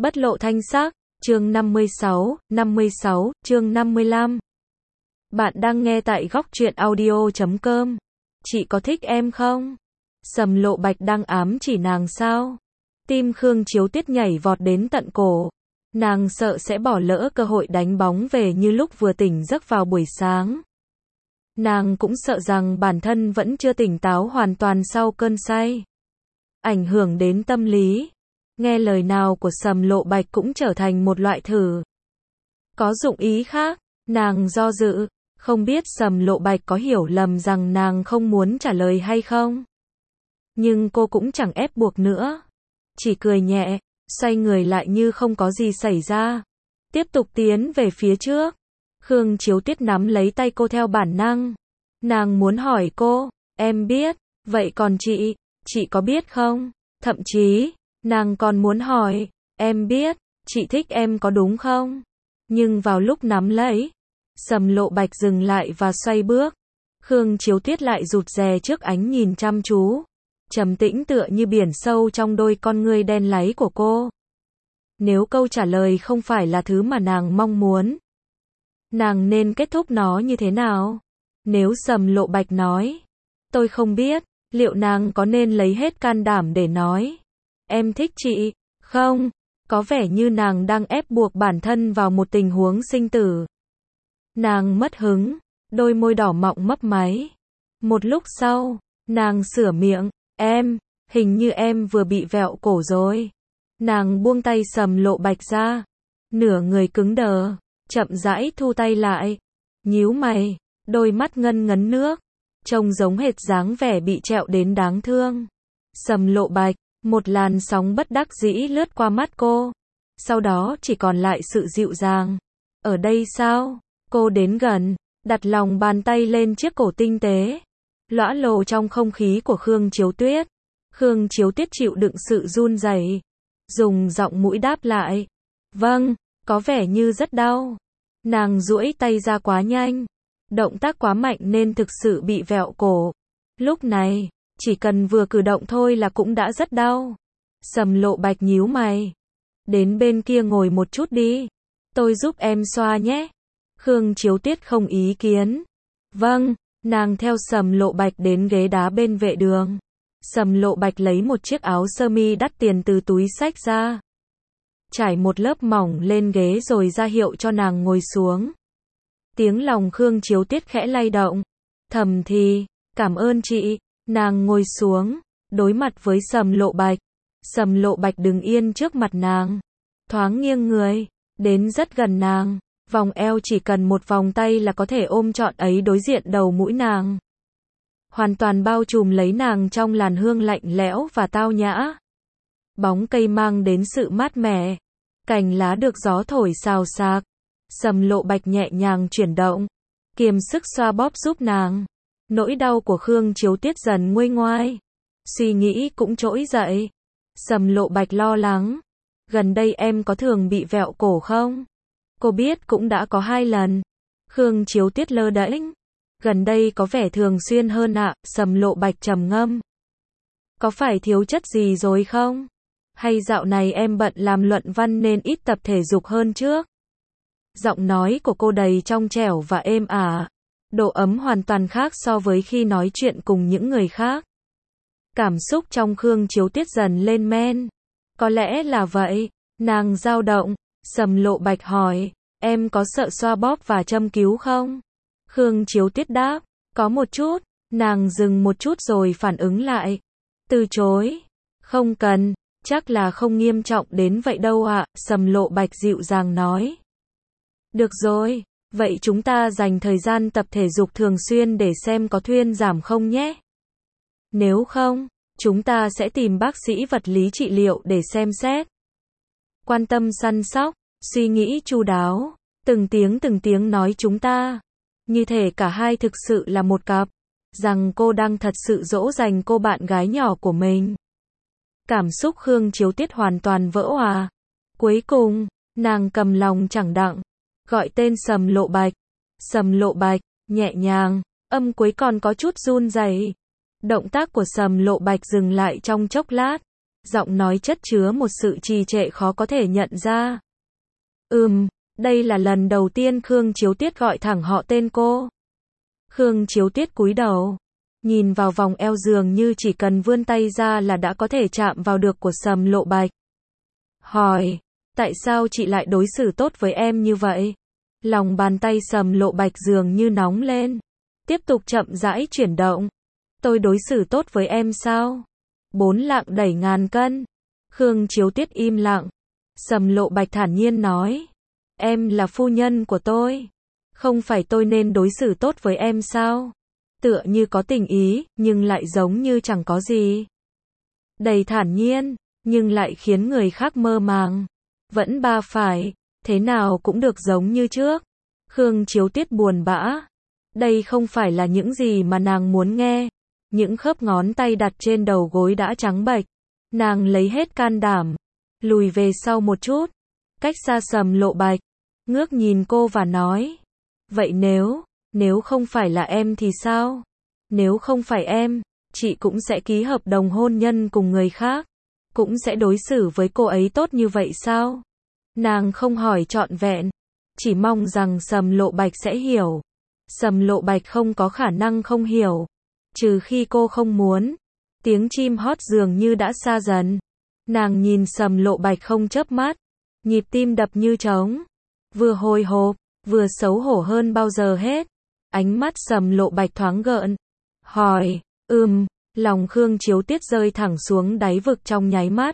Bất lộ thanh sắc, chương 56, chương 55. Bạn đang nghe tại góc truyện audio.com. Chị có thích em không? Sầm Lộ Bạch đang ám chỉ nàng sao? Tim Khương Chiếu Tuyết nhảy vọt đến tận cổ. Nàng sợ sẽ bỏ lỡ cơ hội đánh bóng về như lúc vừa tỉnh giấc vào buổi sáng. Nàng cũng sợ rằng bản thân vẫn chưa tỉnh táo hoàn toàn sau cơn say. Ảnh hưởng đến tâm lý. Nghe lời nào của Sầm Lộ Bạch cũng trở thành một loại thử. Có dụng ý khác, nàng do dự, không biết Sầm Lộ Bạch có hiểu lầm rằng nàng không muốn trả lời hay không. Nhưng cô cũng chẳng ép buộc nữa. Chỉ cười nhẹ, xoay người lại như không có gì xảy ra. Tiếp tục tiến về phía trước. Khương Chiếu Tuyết nắm lấy tay cô theo bản năng. Nàng muốn hỏi cô, em biết, vậy còn chị có biết không? Thậm chí, nàng còn muốn hỏi, em biết, chị thích em có đúng không? Nhưng vào lúc nắm lấy, Sầm Lộ Bạch dừng lại và xoay bước. Khương Chiếu Tuyết lại rụt rè trước ánh nhìn chăm chú, trầm tĩnh tựa như biển sâu trong đôi con ngươi đen láy của cô. Nếu câu trả lời không phải là thứ mà nàng mong muốn, nàng nên kết thúc nó như thế nào? Nếu Sầm Lộ Bạch nói, tôi không biết, liệu nàng có nên lấy hết can đảm để nói, em thích chị, không? Có vẻ như nàng đang ép buộc bản thân vào một tình huống sinh tử. Nàng mất hứng, đôi môi đỏ mọng mấp máy. Một lúc sau, nàng sửa miệng, hình như em vừa bị vẹo cổ rồi. Nàng buông tay Sầm Lộ Bạch ra, nửa người cứng đờ, chậm rãi thu tay lại, nhíu mày, đôi mắt ngân ngấn nước, trông giống hệt dáng vẻ bị trẹo đến đáng thương. Sầm Lộ Bạch, một làn sóng bất đắc dĩ lướt qua mắt cô, sau đó chỉ còn lại sự dịu dàng. Ở đây sao? Cô đến gần, đặt lòng bàn tay lên chiếc cổ tinh tế, lõa lồ trong không khí của Khương Chiếu Tuyết. Khương Chiếu Tuyết chịu đựng sự run rẩy, dùng giọng mũi đáp lại, vâng, có vẻ như rất đau. Nàng duỗi tay ra quá nhanh, động tác quá mạnh nên thực sự bị vẹo cổ. Lúc này, chỉ cần vừa cử động thôi là cũng đã rất đau. Sầm Lộ Bạch nhíu mày, đến bên kia ngồi một chút đi, tôi giúp em xoa nhé. Khương Chiếu Tuyết không ý kiến. Vâng, nàng theo Sầm Lộ Bạch đến ghế đá bên vệ đường. Sầm Lộ Bạch lấy một chiếc áo sơ mi đắt tiền từ túi xách ra, trải một lớp mỏng lên ghế rồi ra hiệu cho nàng ngồi xuống. Tiếng lòng Khương Chiếu Tuyết khẽ lay động, thầm thì, cảm ơn chị. Nàng ngồi xuống, đối mặt với Sầm Lộ Bạch. Sầm Lộ Bạch đứng yên trước mặt nàng, thoáng nghiêng người, đến rất gần nàng, vòng eo chỉ cần một vòng tay là có thể ôm trọn ấy đối diện đầu mũi nàng. Hoàn toàn bao trùm lấy nàng trong làn hương lạnh lẽo và tao nhã. Bóng cây mang đến sự mát mẻ, cành lá được gió thổi xào xạc. Sầm Lộ Bạch nhẹ nhàng chuyển động, kiềm sức xoa bóp giúp nàng. Nỗi đau của Khương Chiếu Tuyết dần nguôi ngoai, suy nghĩ cũng trỗi dậy. Sầm Lộ Bạch lo lắng, gần đây em có thường bị vẹo cổ không? Cô biết cũng đã có 2 lần. Khương Chiếu Tuyết lơ đễnh, gần đây có vẻ thường xuyên hơn ạ. Sầm Lộ Bạch trầm ngâm, có phải thiếu chất gì rồi không? Hay dạo này em bận làm luận văn nên ít tập thể dục hơn trước? Giọng nói của cô đầy trong trẻo và êm ả, độ ấm hoàn toàn khác so với khi nói chuyện cùng những người khác. Cảm xúc trong Khương Chiếu Tuyết dần lên men. Có lẽ là vậy, nàng dao động. Sầm Lộ Bạch hỏi, em có sợ xoa bóp và châm cứu không? Khương Chiếu Tuyết đáp, có một chút. Nàng dừng một chút rồi phản ứng lại, từ chối, không cần, chắc là không nghiêm trọng đến vậy đâu ạ. Sầm Lộ Bạch dịu dàng nói, được rồi, vậy chúng ta dành thời gian tập thể dục thường xuyên để xem có thuyên giảm không nhé. Nếu không, chúng ta sẽ tìm bác sĩ vật lý trị liệu để xem xét. Quan tâm săn sóc, suy nghĩ chu đáo, từng tiếng nói chúng ta. Như thể cả hai thực sự là một cặp, rằng cô đang thật sự dỗ dành cô bạn gái nhỏ của mình. Cảm xúc Khương Chiếu Tuyết hoàn toàn vỡ òa. Cuối cùng, nàng cầm lòng chẳng đặng, gọi tên Sầm Lộ Bạch. Sầm Lộ Bạch, nhẹ nhàng, âm cuối còn có chút run rẩy. Động tác của Sầm Lộ Bạch dừng lại trong chốc lát, giọng nói chất chứa một sự trì trệ khó có thể nhận ra. Đây là lần đầu tiên Khương Chiếu Tuyết gọi thẳng họ tên cô. Khương Chiếu Tuyết cúi đầu, nhìn vào vòng eo dường như chỉ cần vươn tay ra là đã có thể chạm vào được của Sầm Lộ Bạch. Hỏi, tại sao chị lại đối xử tốt với em như vậy? Lòng bàn tay Sầm Lộ Bạch dường như nóng lên, tiếp tục chậm rãi chuyển động. Tôi đối xử tốt với em sao? 4 lạng đẩy ngàn cân. Khương Chiếu Tuyết im lặng. Sầm Lộ Bạch thản nhiên nói, em là phu nhân của tôi. Không phải tôi nên đối xử tốt với em sao? Tựa như có tình ý, nhưng lại giống như chẳng có gì. Đầy thản nhiên, nhưng lại khiến người khác mơ màng. Vẫn ba phải, thế nào cũng được giống như trước. Khương Chiếu Tuyết buồn bã. Đây không phải là những gì mà nàng muốn nghe. Những khớp ngón tay đặt trên đầu gối đã trắng bệch. Nàng lấy hết can đảm, lùi về sau một chút, cách xa Sầm Lộ Bạch, ngước nhìn cô và nói, vậy nếu không phải là em thì sao? Nếu không phải em, chị cũng sẽ ký hợp đồng hôn nhân cùng người khác, cũng sẽ đối xử với cô ấy tốt như vậy sao? Nàng không hỏi trọn vẹn, chỉ mong rằng Sầm Lộ Bạch sẽ hiểu. Sầm Lộ Bạch không có khả năng không hiểu, trừ khi cô không muốn. Tiếng chim hót dường như đã xa dần. Nàng nhìn Sầm Lộ Bạch không chớp mắt, nhịp tim đập như trống, vừa hồi hộp, vừa xấu hổ hơn bao giờ hết. Ánh mắt Sầm Lộ Bạch thoáng gợn, hỏi, lòng Khương Chiếu Tuyết rơi thẳng xuống đáy vực trong nháy mắt.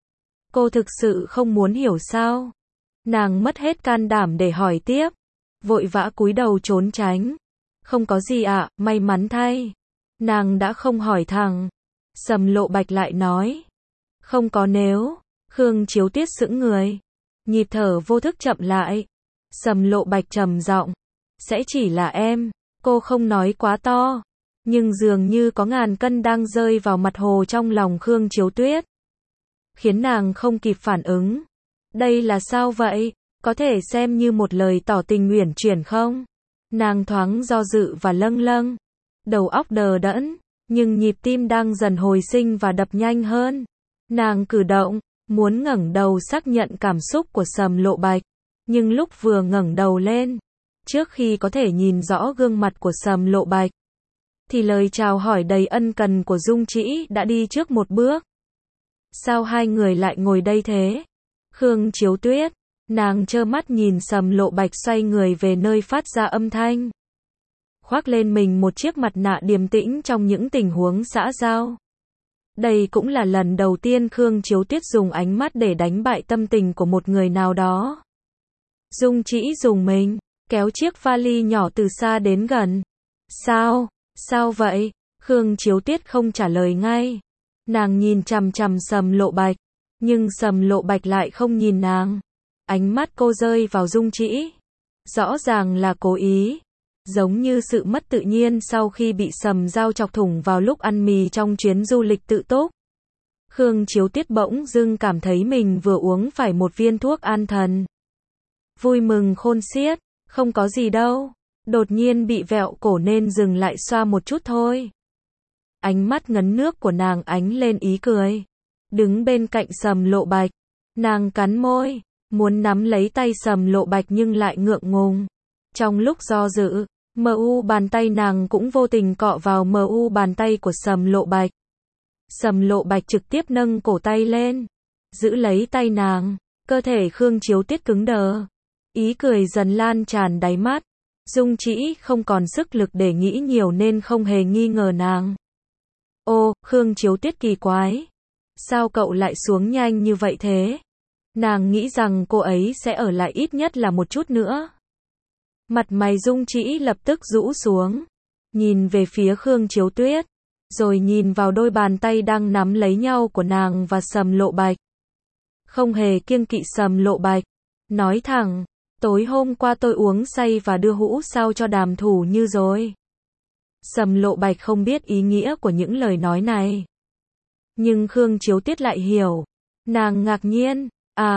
Cô thực sự không muốn hiểu sao? Nàng mất hết can đảm để hỏi tiếp, vội vã cúi đầu trốn tránh. Không có gì ạ, may mắn thay. Nàng đã không hỏi thẳng. Sầm Lộ Bạch lại nói, không có nếu. Khương Chiếu Tuyết sững người, nhịp thở vô thức chậm lại. Sầm Lộ Bạch trầm giọng, sẽ chỉ là em. Cô không nói quá to, nhưng dường như có ngàn cân đang rơi vào mặt hồ trong lòng Khương Chiếu Tuyết, khiến nàng không kịp phản ứng. Đây là sao vậy? Có thể xem như một lời tỏ tình uyển chuyển không? Nàng thoáng do dự và lâng lâng, đầu óc đờ đẫn, nhưng nhịp tim đang dần hồi sinh và đập nhanh hơn. Nàng cử động, muốn ngẩng đầu xác nhận cảm xúc của Sầm Lộ Bạch, nhưng lúc vừa ngẩng đầu lên, trước khi có thể nhìn rõ gương mặt của Sầm Lộ Bạch, thì lời chào hỏi đầy ân cần của Dung Trĩ đã đi trước một bước. Sao hai người lại ngồi đây thế? Khương Chiếu Tuyết, nàng trơ mắt nhìn Sầm Lộ Bạch xoay người về nơi phát ra âm thanh, khoác lên mình một chiếc mặt nạ điềm tĩnh trong những tình huống xã giao. Đây cũng là lần đầu tiên Khương Chiếu Tuyết dùng ánh mắt để đánh bại tâm tình của một người nào đó. Dung Trĩ dùng mình, kéo chiếc vali nhỏ từ xa đến gần. Sao vậy? Khương Chiếu Tuyết không trả lời ngay. Nàng nhìn chằm chằm Sầm Lộ Bạch, nhưng Sầm Lộ Bạch lại không nhìn nàng. Ánh mắt cô rơi vào Dung Trĩ, rõ ràng là cố ý, giống như sự mất tự nhiên sau khi bị Sầm dao chọc thủng vào lúc ăn mì trong chuyến du lịch tự túc. Khương Chiếu Tuyết bỗng dưng cảm thấy mình vừa uống phải một viên thuốc an thần. Vui mừng khôn xiết, không có gì đâu, đột nhiên bị vẹo cổ nên dừng lại xoa một chút thôi. Ánh mắt ngấn nước của nàng ánh lên ý cười. Đứng bên cạnh Sầm Lộ Bạch, nàng cắn môi, muốn nắm lấy tay Sầm Lộ Bạch nhưng lại ngượng ngùng. Trong lúc do dự, bàn tay nàng cũng vô tình cọ vào bàn tay của Sầm Lộ Bạch. Sầm Lộ Bạch trực tiếp nâng cổ tay lên, giữ lấy tay nàng, cơ thể Khương Chiếu Tuyết cứng đờ. Ý cười dần lan tràn đáy mắt. Dung Trĩ không còn sức lực để nghĩ nhiều nên không hề nghi ngờ nàng. Ô, Khương Chiếu Tuyết kỳ quái. Sao cậu lại xuống nhanh như vậy thế? Nàng nghĩ rằng cô ấy sẽ ở lại ít nhất là một chút nữa. Mặt mày Dung Trĩ lập tức rũ xuống, nhìn về phía Khương Chiếu Tuyết, rồi nhìn vào đôi bàn tay đang nắm lấy nhau của nàng và Sầm Lộ Bạch. Không hề kiêng kỵ Sầm Lộ Bạch, nói thẳng, tối hôm qua tôi uống say và đưa hũ sao cho đàm thủ như rồi. Sầm Lộ Bạch không biết ý nghĩa của những lời nói này, nhưng Khương Chiếu Tuyết lại hiểu. Nàng ngạc nhiên,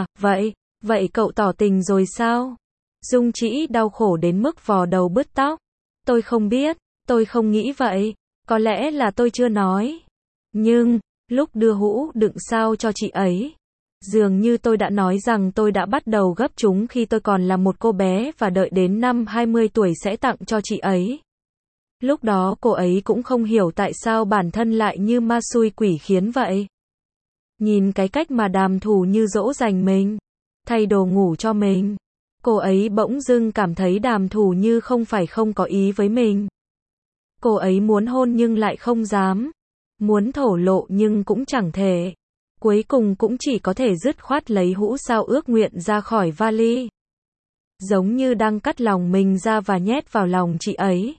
vậy cậu tỏ tình rồi sao? Dung Trĩ đau khổ đến mức vò đầu bứt tóc. Tôi không biết, tôi không nghĩ vậy, có lẽ là tôi chưa nói. Nhưng, Lúc đưa hũ đựng sao cho chị ấy, dường như tôi đã nói rằng tôi đã bắt đầu gấp chúng khi tôi còn là một cô bé và đợi đến năm 20 tuổi sẽ tặng cho chị ấy. Lúc đó cô ấy cũng không hiểu tại sao bản thân lại như ma xui quỷ khiến vậy. Nhìn cái cách mà Đàm Thù Như dỗ dành mình, thay đồ ngủ cho mình, cô ấy bỗng dưng cảm thấy Đàm Thù Như không phải không có ý với mình. Cô ấy muốn hôn nhưng lại không dám, muốn thổ lộ nhưng cũng chẳng thể. Cuối cùng cũng chỉ có thể dứt khoát lấy hũ sao ước nguyện ra khỏi vali. Giống như đang cắt lòng mình ra và nhét vào lòng chị ấy.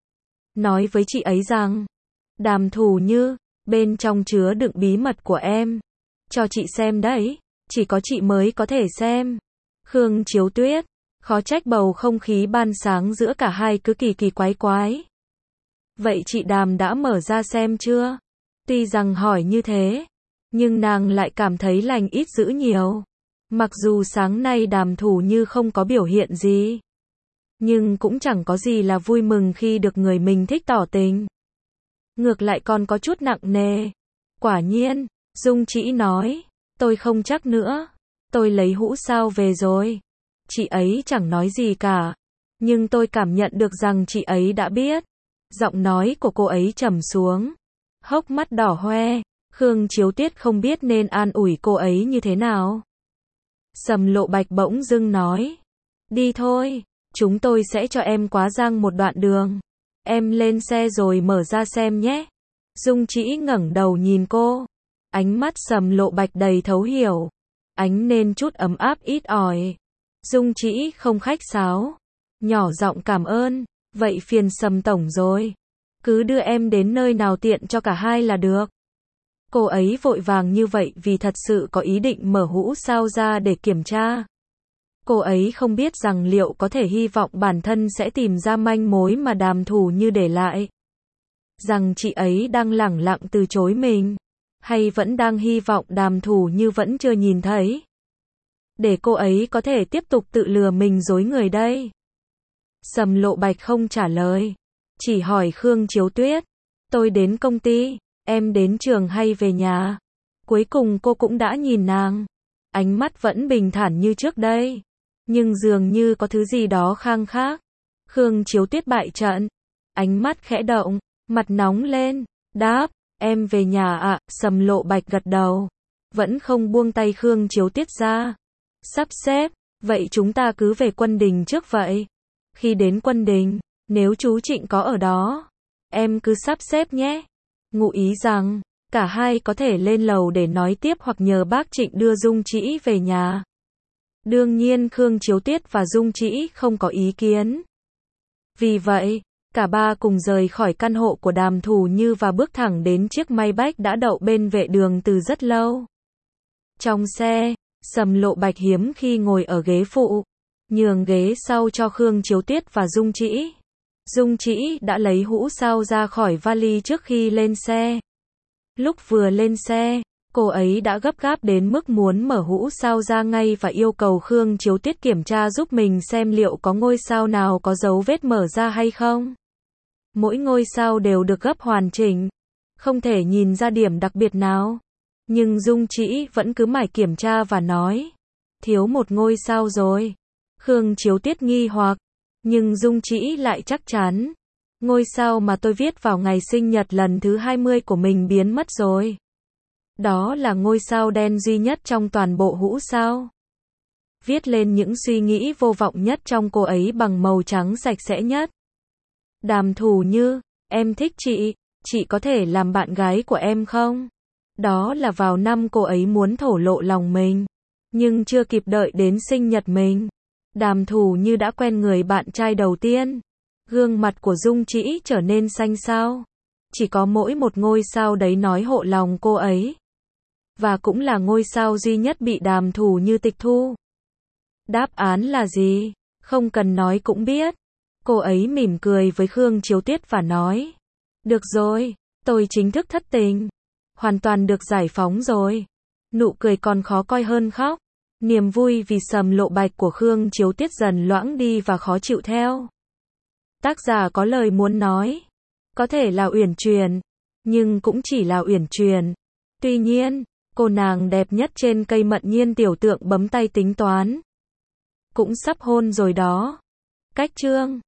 Nói với chị ấy rằng, Đàm Thù Như, bên trong chứa đựng bí mật của em. Cho chị xem đấy, chỉ có chị mới có thể xem. Khương Chiếu Tuyết, khó trách bầu không khí ban sáng giữa cả hai cứ kỳ kỳ quái quái. Vậy chị Đàm đã mở ra xem chưa? Tuy rằng hỏi như thế, nhưng nàng lại cảm thấy lành ít dữ nhiều. Mặc dù sáng nay Đàm Thù Như không có biểu hiện gì, nhưng cũng chẳng có gì là vui mừng khi được người mình thích tỏ tình. Ngược lại còn có chút nặng nề. Quả nhiên, Dung Trĩ nói, tôi không chắc nữa. Tôi lấy hũ sao về rồi. Chị ấy chẳng nói gì cả. Nhưng tôi cảm nhận được rằng chị ấy đã biết. Giọng nói của cô ấy trầm xuống. Hốc mắt đỏ hoe. Khương Chiếu Tuyết không biết nên an ủi cô ấy như thế nào. Sầm Lộ Bạch bỗng dưng nói. Đi thôi, chúng tôi sẽ cho em quá giang một đoạn đường. Em lên xe rồi mở ra xem nhé. Dung Trĩ ngẩng đầu nhìn cô. Ánh mắt Sầm Lộ Bạch đầy thấu hiểu. Ánh nên chút ấm áp ít ỏi. Dung Trĩ không khách sáo. Nhỏ giọng cảm ơn. Vậy phiền Sầm tổng rồi. Cứ đưa em đến nơi nào tiện cho cả hai là được. Cô ấy vội vàng như vậy vì thật sự có ý định mở hũ sao ra để kiểm tra. Cô ấy không biết rằng liệu có thể hy vọng bản thân sẽ tìm ra manh mối mà Đàm Thù Như để lại. Rằng chị ấy đang lẳng lặng từ chối mình. Hay vẫn đang hy vọng Đàm Thù Như vẫn chưa nhìn thấy. Để cô ấy có thể tiếp tục tự lừa mình dối người đây. Sầm Lộ Bạch không trả lời. Chỉ hỏi Khương Chiếu Tuyết. Tôi đến công ty, em đến trường hay về nhà? Cuối cùng cô cũng đã nhìn nàng. Ánh mắt vẫn bình thản như trước đây. Nhưng dường như có thứ gì đó khang khác. Khương Chiếu Tuyết bại trận. Ánh mắt khẽ động, mặt nóng lên. Đáp, em về nhà ạ. Sầm Lộ Bạch gật đầu. Vẫn không buông tay Khương Chiếu Tuyết ra. Sắp xếp, vậy chúng ta cứ về Quân Đình trước vậy. Khi đến Quân Đình, nếu chú Trịnh có ở đó, em cứ sắp xếp nhé. Ngụ ý rằng, cả hai có thể lên lầu để nói tiếp hoặc nhờ bác Trịnh đưa Dung Trĩ về nhà. Đương nhiên Khương Chiếu Tuyết và Dung Trĩ không có ý kiến. Vì vậy, cả ba cùng rời khỏi căn hộ của Đàm Thù Như và bước thẳng đến chiếc Maybach đã đậu bên vệ đường từ rất lâu. Trong xe, Sầm Lộ Bạch hiếm khi ngồi ở ghế phụ, nhường ghế sau cho Khương Chiếu Tuyết và Dung Trĩ. Dung Trĩ đã lấy hũ sao ra khỏi vali trước khi lên xe. Lúc vừa lên xe, cô ấy đã gấp gáp đến mức muốn mở hũ sao ra ngay và yêu cầu Khương Chiếu Tuyết kiểm tra giúp mình xem liệu có ngôi sao nào có dấu vết mở ra hay không. Mỗi ngôi sao đều được gấp hoàn chỉnh, không thể nhìn ra điểm đặc biệt nào. Nhưng Dung Trĩ vẫn cứ mải kiểm tra và nói, thiếu một ngôi sao rồi. Khương Chiếu Tuyết nghi hoặc, nhưng Dung Trĩ lại chắc chắn. Ngôi sao mà tôi viết vào ngày sinh nhật lần thứ 20 của mình biến mất rồi. Đó là ngôi sao đen duy nhất trong toàn bộ hũ sao. Viết lên những suy nghĩ vô vọng nhất trong cô ấy bằng màu trắng sạch sẽ nhất. Đàm Thù Như, em thích chị có thể làm bạn gái của em không? Đó là vào năm cô ấy muốn thổ lộ lòng mình, nhưng chưa kịp đợi đến sinh nhật mình. Đàm Thù Như đã quen người bạn trai đầu tiên. Gương mặt của Dung Trĩ trở nên xanh xao. Chỉ có mỗi một ngôi sao đấy nói hộ lòng cô ấy. Và cũng là ngôi sao duy nhất bị Đàm Thù Như tịch thu. Đáp án là gì? Không cần nói cũng biết. Cô ấy mỉm cười với Khương Chiếu Tuyết và nói. Được rồi, tôi chính thức thất tình. Hoàn toàn được giải phóng rồi. Nụ cười còn khó coi hơn khóc. Niềm vui vì Sầm Lộ Bạch của Khương Chiếu Tuyết dần loãng đi và khó chịu theo. Tác giả có lời muốn nói. Có thể là uyển chuyển, nhưng cũng chỉ là uyển chuyển. Tuy nhiên, cô nàng đẹp nhất trên cây Mận Nhiên tiểu tượng bấm tay tính toán. Cũng sắp hôn rồi đó. Cách chương